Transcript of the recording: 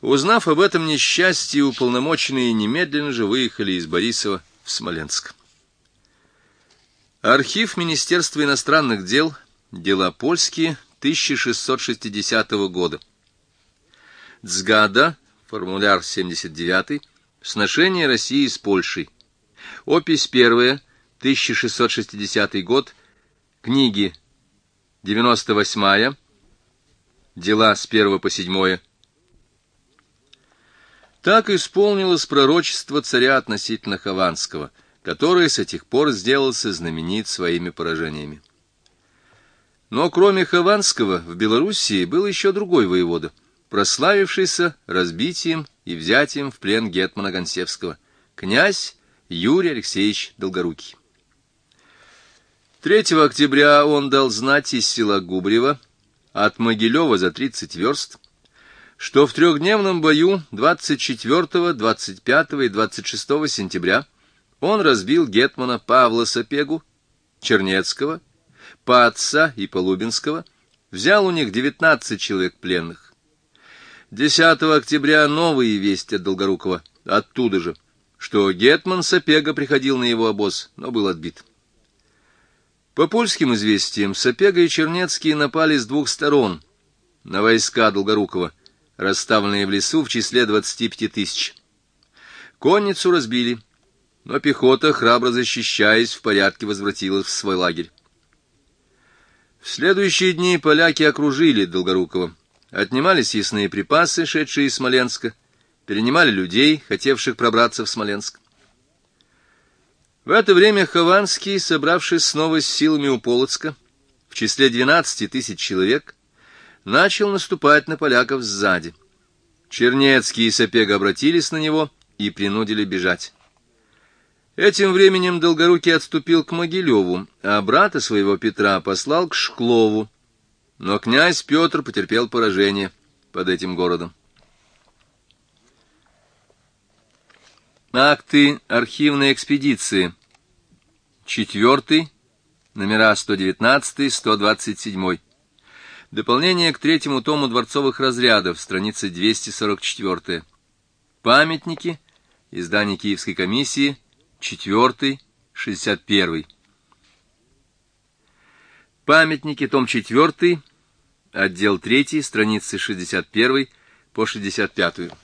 Узнав об этом несчастье, уполномоченные немедленно же выехали из Борисова в Смоленск. Архив Министерства иностранных дел. Дела польские. 1660 года. Цгада. Формуляр 79. Сношение России с Польшей. Опись 1. 1660 год. Книги 98. Дела с 1 по 7. Так исполнилось пророчество царя относительно Хованского, который с этих пор сделался знаменит своими поражениями. Но кроме Хованского в Белоруссии был еще другой воевода, прославившийся разбитием и взятием в плен гетмана Гонсевского, князь Юрий Алексеевич Долгорукий. 3 октября он дал знать из села Губрева, от Могилева за 30 верст, что в трехдневном бою 24, 25 и 26 сентября он разбил гетмана Павла Сапегу, Чернецкого, Патца и Полубинского, взял у них 19 человек пленных. 10 октября новые вести от Долгорукова, оттуда же, что гетман Сапега приходил на его обоз, но был отбит. По польским известиям, Сапега и Чернецкие напали с двух сторон на войска Долгорукова, расставленные в лесу в числе 25 тысяч. Конницу разбили, но пехота, храбро защищаясь, в порядке возвратилась в свой лагерь. В следующие дни поляки окружили Долгорукова, отнимали съестные припасы, шедшие из Смоленска, перенимали людей, хотевших пробраться в Смоленск. В это время Хованский, собравшись снова с силами у Полоцка, в числе 12 тысяч человек, начал наступать на поляков сзади. Чернецкий и Сапега обратились на него и принудили бежать. Этим временем Долгорукий отступил к Могилеву, а брата своего Петра послал к Шклову, но князь Петр потерпел поражение под этим городом. Акты архивной экспедиции. 4. Номера 119-127. Дополнение к 3 тому дворцовых разрядов, страница 244. Памятники. Издание Киевской комиссии. 4. 61. Памятники, том 4. Отдел 3, страницы 61 по 65.